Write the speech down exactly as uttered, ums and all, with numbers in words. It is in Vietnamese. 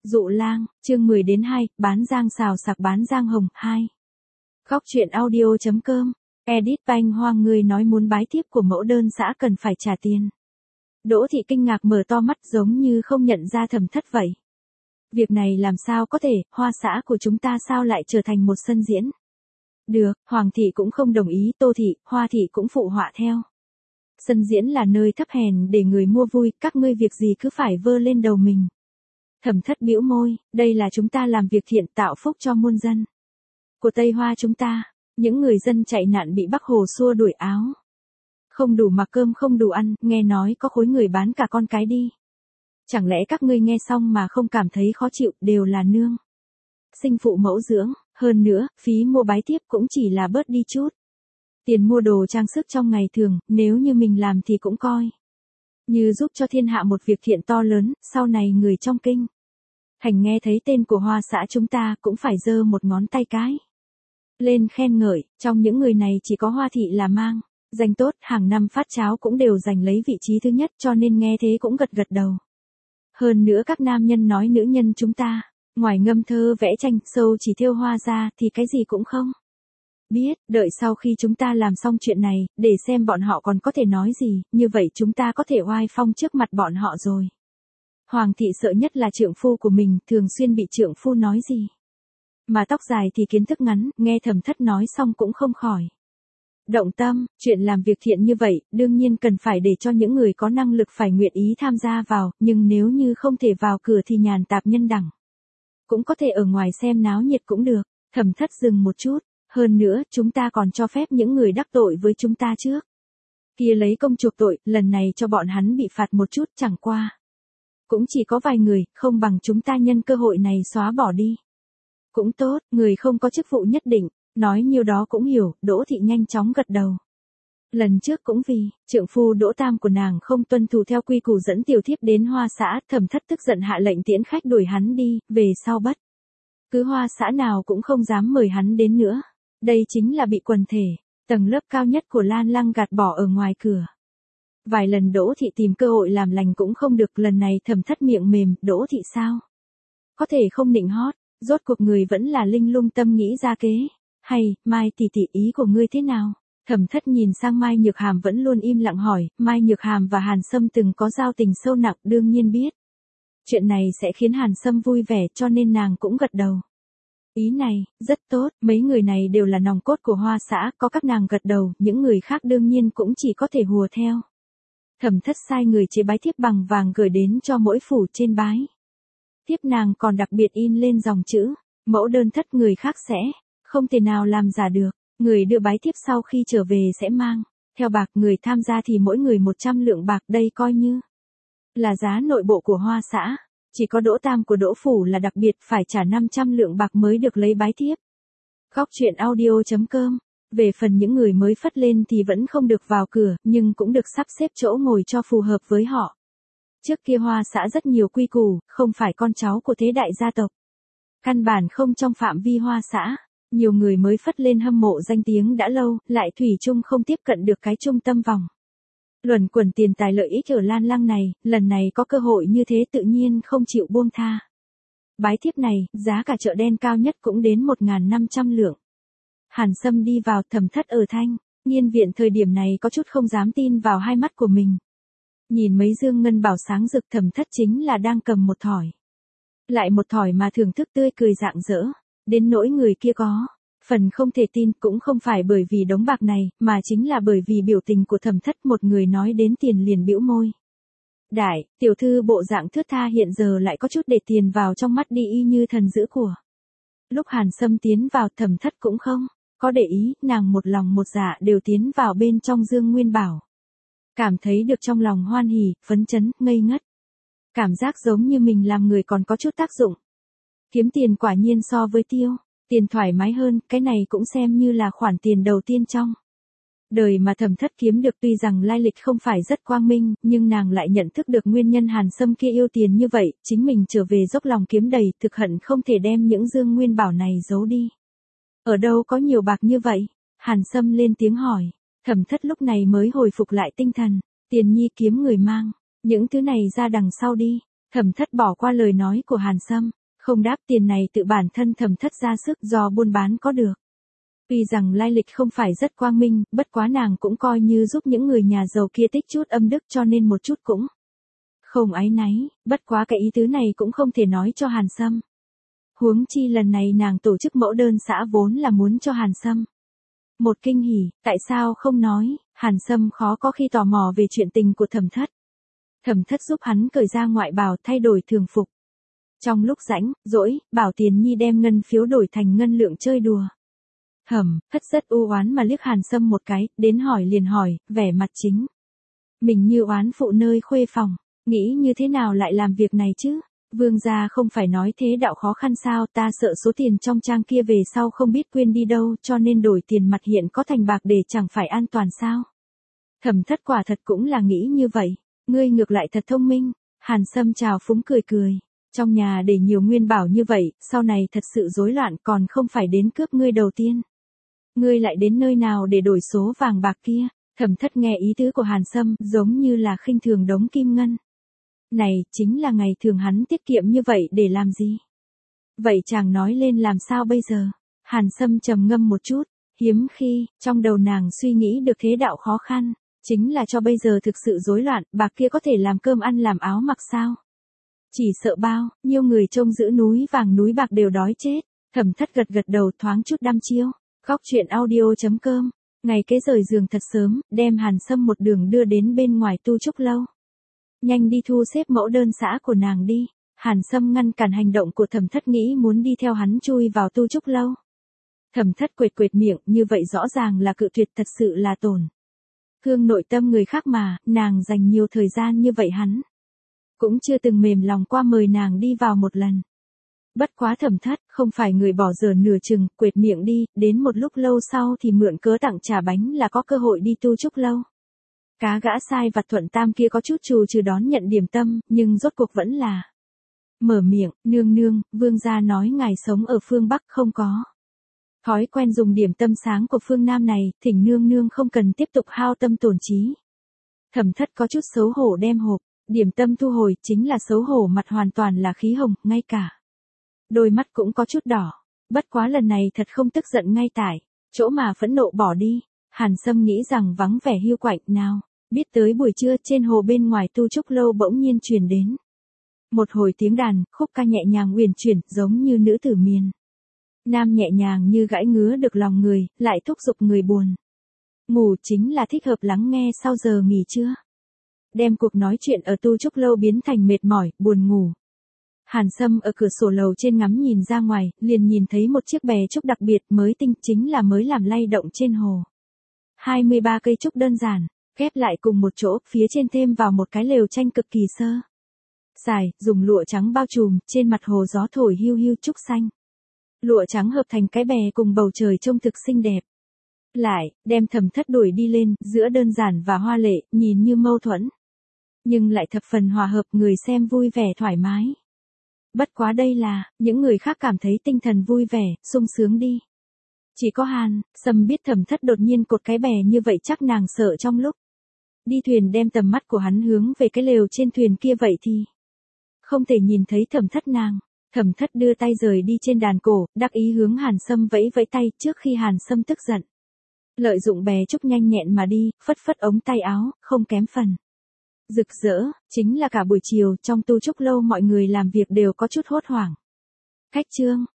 Dụ lang, chương mười đến hai, bán giang xào sạc bán giang hồng, hai. Góc truyện audio chấm com, edit banh hoang người nói muốn bái tiếp của mẫu đơn xã cần phải trả tiền. Đỗ Thị kinh ngạc mở to mắt giống như không nhận ra Thẩm Thất vậy. Việc này làm sao có thể, Hoa xã của chúng ta sao lại trở thành một sân diễn? Được, Hoàng Thị cũng không đồng ý, Tô Thị, Hoa Thị cũng phụ họa theo. Sân diễn là nơi thấp hèn để người mua vui, các ngươi việc gì cứ phải vơ lên đầu mình. Thẩm Thất bĩu môi, đây là chúng ta làm việc thiện tạo phúc cho muôn dân. Của Tây Hoa chúng ta, những người dân chạy nạn bị Bắc Hồ xua đuổi áo. Không đủ mặc cơm không đủ ăn, nghe nói có khối người bán cả con cái đi. Chẳng lẽ các ngươi nghe xong mà không cảm thấy khó chịu, đều là nương sinh phụ mẫu dưỡng, hơn nữa, phí mua bái tiếp cũng chỉ là bớt đi chút. Tiền mua đồ trang sức trong ngày thường, nếu như mình làm thì cũng coi như giúp cho thiên hạ một việc thiện to lớn, sau này người trong kinh thành nghe thấy tên của Hoa xã chúng ta cũng phải giơ một ngón tay cái lên khen ngợi, trong những người này chỉ có Hoa Thị là mang danh tốt, hàng năm phát cháo cũng đều giành lấy vị trí thứ nhất, cho nên nghe thế cũng gật gật đầu. Hơn nữa các nam nhân nói nữ nhân chúng ta, ngoài ngâm thơ vẽ tranh, sâu chỉ thêu hoa ra thì cái gì cũng không biết, đợi sau khi chúng ta làm xong chuyện này, để xem bọn họ còn có thể nói gì, như vậy chúng ta có thể oai phong trước mặt bọn họ rồi. Hoàng Thị sợ nhất là trượng phu của mình, thường xuyên bị trượng phu nói gì. Mà tóc dài thì kiến thức ngắn, nghe Thẩm Thất nói xong cũng không khỏi động tâm, chuyện làm việc thiện như vậy, đương nhiên cần phải để cho những người có năng lực phải nguyện ý tham gia vào, nhưng nếu như không thể vào cửa thì nhàn tạp nhân đẳng cũng có thể ở ngoài xem náo nhiệt cũng được. Thẩm Thất dừng một chút, hơn nữa, chúng ta còn cho phép những người đắc tội với chúng ta trước kia lấy công chuộc tội, lần này cho bọn hắn bị phạt một chút, chẳng qua cũng chỉ có vài người, không bằng chúng ta nhân cơ hội này xóa bỏ đi. Cũng tốt, người không có chức vụ nhất định, nói nhiêu đó cũng hiểu, Đỗ Thị nhanh chóng gật đầu. Lần trước cũng vì, trượng phu Đỗ Tam của nàng không tuân thủ theo quy củ dẫn tiểu thiếp đến Hoa xã, Thẩm Thất tức giận hạ lệnh tiễn khách đuổi hắn đi, về sau bất cứ Hoa xã nào cũng không dám mời hắn đến nữa. Đây chính là bị quần thể, tầng lớp cao nhất của Lan Lăng gạt bỏ ở ngoài cửa. Vài lần Đỗ Thị tìm cơ hội làm lành cũng không được, lần này Thẩm Thất miệng mềm, Đỗ Thị sao có thể không nịnh hót, rốt cuộc người vẫn là linh lung tâm nghĩ ra kế. Hay, Mai tỷ tỷ, ý của ngươi thế nào? Thẩm Thất nhìn sang Mai Nhược Hàm vẫn luôn im lặng hỏi, Mai Nhược Hàm và Hàn Sâm từng có giao tình sâu nặng, đương nhiên biết chuyện này sẽ khiến Hàn Sâm vui vẻ, cho nên nàng cũng gật đầu. Ý này, rất tốt, mấy người này đều là nòng cốt của Hoa xã, có các nàng gật đầu, những người khác đương nhiên cũng chỉ có thể hùa theo. Thẩm Thất sai người chế bái thiếp bằng vàng gửi đến cho mỗi phủ trên bái thiếp, nàng còn đặc biệt in lên dòng chữ, mẫu đơn thất, người khác sẽ không thể nào làm giả được. Người đưa bái thiếp sau khi trở về sẽ mang theo bạc, người tham gia thì mỗi người một trăm lượng bạc, đây coi như là giá nội bộ của Hoa xã. Chỉ có Đỗ Tam của Đỗ phủ là đặc biệt, phải trả năm trăm lượng bạc mới được lấy bái thiếp. Góc truyện audio chấm com. Về phần những người mới phất lên thì vẫn không được vào cửa, nhưng cũng được sắp xếp chỗ ngồi cho phù hợp với họ. Trước kia Hoa xã rất nhiều quy củ, không phải con cháu của thế đại gia tộc, căn bản không trong phạm vi Hoa xã. Nhiều người mới phất lên hâm mộ danh tiếng đã lâu, lại thủy chung không tiếp cận được cái trung tâm vòng luẩn quẩn tiền tài lợi ích ở Lan Lăng này, lần này có cơ hội như thế tự nhiên không chịu buông tha. Bái thiếp này, giá cả chợ đen cao nhất cũng đến một nghìn năm trăm lượng. Hàn Sâm đi vào, Thẩm Thất ở Thanh Nghiên viện thời điểm này có chút không dám tin vào hai mắt của mình. Nhìn mấy dương ngân bảo sáng rực, Thẩm Thất chính là đang cầm một thỏi lại một thỏi mà thưởng thức tươi cười rạng rỡ. Đến nỗi người kia có phần không thể tin, cũng không phải bởi vì đống bạc này, mà chính là bởi vì biểu tình của Thẩm Thất. Một người nói đến tiền liền bĩu môi. Đại, tiểu thư bộ dạng thướt tha hiện giờ lại có chút để tiền vào trong mắt đi, y như thần giữ của. Lúc Hàn Sâm tiến vào, Thẩm Thất cũng không có để ý, nàng một lòng một dạ đều tiến vào bên trong dương nguyên bảo. Cảm thấy được trong lòng hoan hỉ, phấn chấn, ngây ngất. Cảm giác giống như mình làm người còn có chút tác dụng. Kiếm tiền quả nhiên so với tiêu tiền thoải mái hơn, cái này cũng xem như là khoản tiền đầu tiên trong đời mà Thẩm Thất kiếm được. Tuy rằng lai lịch không phải rất quang minh, nhưng nàng lại nhận thức được nguyên nhân Hàn Sâm kia yêu tiền như vậy, chính mình trở về dốc lòng kiếm đầy, thực hận không thể đem những dương nguyên bảo này giấu đi. Ở đâu có nhiều bạc như vậy? Hàn Sâm lên tiếng hỏi. Thẩm Thất lúc này mới hồi phục lại tinh thần. Tiền nhi kiếm người mang những thứ này ra đằng sau đi. Thẩm Thất bỏ qua lời nói của Hàn Sâm, không đáp, tiền này tự bản thân Thẩm Thất ra sức do buôn bán có được. Tuy rằng lai lịch không phải rất quang minh, bất quá nàng cũng coi như giúp những người nhà giàu kia tích chút âm đức cho nên một chút cũng không áy náy, bất quá cái ý tứ này cũng không thể nói cho Hàn Sâm. Huống chi lần này nàng tổ chức mẫu đơn xã vốn là muốn cho Hàn Sâm một kinh hỉ, tại sao không nói, Hàn Sâm khó có khi tò mò về chuyện tình của Thẩm Thất. Thẩm Thất giúp hắn cởi ra ngoại bào thay đổi thường phục. Trong lúc rảnh, rỗi, bảo Tiền Nhi đem ngân phiếu đổi thành ngân lượng chơi đùa. Thẩm Thất rất u oán mà liếc Hàn Sâm một cái, đến hỏi liền hỏi, vẻ mặt chính mình như oán phụ nơi khuê phòng, nghĩ như thế nào lại làm việc này chứ? Vương gia không phải nói thế đạo khó khăn sao, ta sợ số tiền trong trang kia về sau không biết quên đi đâu cho nên đổi tiền mặt hiện có thành bạc để chẳng phải an toàn sao? Thẩm Thất quả thật cũng là nghĩ như vậy, ngươi ngược lại thật thông minh. Hàn Sâm chào phúng cười cười, trong nhà để nhiều nguyên bảo như vậy, sau này thật sự rối loạn còn không phải đến cướp ngươi đầu tiên. Ngươi lại đến nơi nào để đổi số vàng bạc kia? Thẩm Thất nghe ý tứ của Hàn Sâm giống như là khinh thường đống kim ngân. Này, chính là ngày thường hắn tiết kiệm như vậy để làm gì? Vậy chàng nói lên làm sao bây giờ? Hàn Sâm trầm ngâm một chút, hiếm khi, trong đầu nàng suy nghĩ được thế đạo khó khăn, chính là cho bây giờ thực sự rối loạn, bạc kia có thể làm cơm ăn làm áo mặc sao? Chỉ sợ bao, nhiêu người trông giữ núi vàng núi bạc đều đói chết. Thẩm Thất gật gật đầu thoáng chút đăm chiêu. Góc truyện audio chấm com, ngày kế rời giường thật sớm, đem Hàn Sâm một đường đưa đến bên ngoài tu trúc lâu. Nhanh đi thu xếp mẫu đơn xã của nàng đi. Hàn Sâm ngăn cản hành động của Thẩm Thất nghĩ muốn đi theo hắn chui vào tu trúc lâu. Thẩm Thất quệt quệt miệng, như vậy rõ ràng là cự tuyệt, thật sự là tổn thương nội tâm người khác mà, nàng dành nhiều thời gian như vậy hắn cũng chưa từng mềm lòng qua mời nàng đi vào một lần. Bất quá Thẩm Thất không phải người bỏ dở nửa chừng, quệt miệng đi, đến một lúc lâu sau thì mượn cớ tặng trà bánh là có cơ hội đi tu trúc lâu. Cá gã sai vặt Thuận Tam kia có chút trù trừ đón nhận điểm tâm, nhưng rốt cuộc vẫn là mở miệng, nương nương, vương gia nói ngài sống ở phương Bắc không có thói quen dùng điểm tâm sáng của phương Nam này, thỉnh nương nương không cần tiếp tục hao tâm tổn trí. Thẩm Thất có chút xấu hổ đem hộp điểm tâm thu hồi, chính là xấu hổ mặt hoàn toàn là khí hồng, ngay cả đôi mắt cũng có chút đỏ. Bất quá lần này thật không tức giận ngay tại chỗ mà phẫn nộ bỏ đi. Hàn Sâm nghĩ rằng vắng vẻ hiu quạnh, nào biết tới buổi trưa trên hồ bên ngoài tu trúc lâu bỗng nhiên truyền đến một hồi tiếng đàn, khúc ca nhẹ nhàng uyển chuyển, giống như nữ tử miền Nam nhẹ nhàng như gãi ngứa được lòng người, lại thúc giục người buồn ngủ, chính là thích hợp lắng nghe sau giờ nghỉ trưa. Đem cuộc nói chuyện ở tu trúc lâu biến thành mệt mỏi, buồn ngủ. Hàn Sâm ở cửa sổ lầu trên ngắm nhìn ra ngoài, liền nhìn thấy một chiếc bè trúc đặc biệt mới tinh, chính là mới làm lay động trên hồ. hai mươi ba cây trúc đơn giản, ghép lại cùng một chỗ, phía trên thêm vào một cái lều tranh cực kỳ sơ sài, dùng lụa trắng bao trùm, trên mặt hồ gió thổi hiu hiu trúc xanh. Lụa trắng hợp thành cái bè cùng bầu trời trông thực xinh đẹp. Lại, đem Thẩm Thất đuổi đi lên, giữa đơn giản và hoa lệ, nhìn như mâu thuẫn, nhưng lại thập phần hòa hợp, người xem vui vẻ thoải mái. Bất quá đây là, những người khác cảm thấy tinh thần vui vẻ, sung sướng đi. Chỉ có Hàn Sâm biết Thẩm Thất đột nhiên cột cái bè như vậy chắc nàng sợ trong lúc đi thuyền đem tầm mắt của hắn hướng về cái lều trên thuyền kia vậy thì không thể nhìn thấy Thẩm Thất nàng. Thẩm Thất đưa tay rời đi trên đàn cổ, đắc ý hướng Hàn Sâm vẫy vẫy tay trước khi Hàn Sâm tức giận. Lợi dụng bè trúc nhanh nhẹn mà đi, phất phất ống tay áo, không kém phần rực rỡ, chính là cả buổi chiều trong tu trúc lâu mọi người làm việc đều có chút hốt hoảng. Khách trương,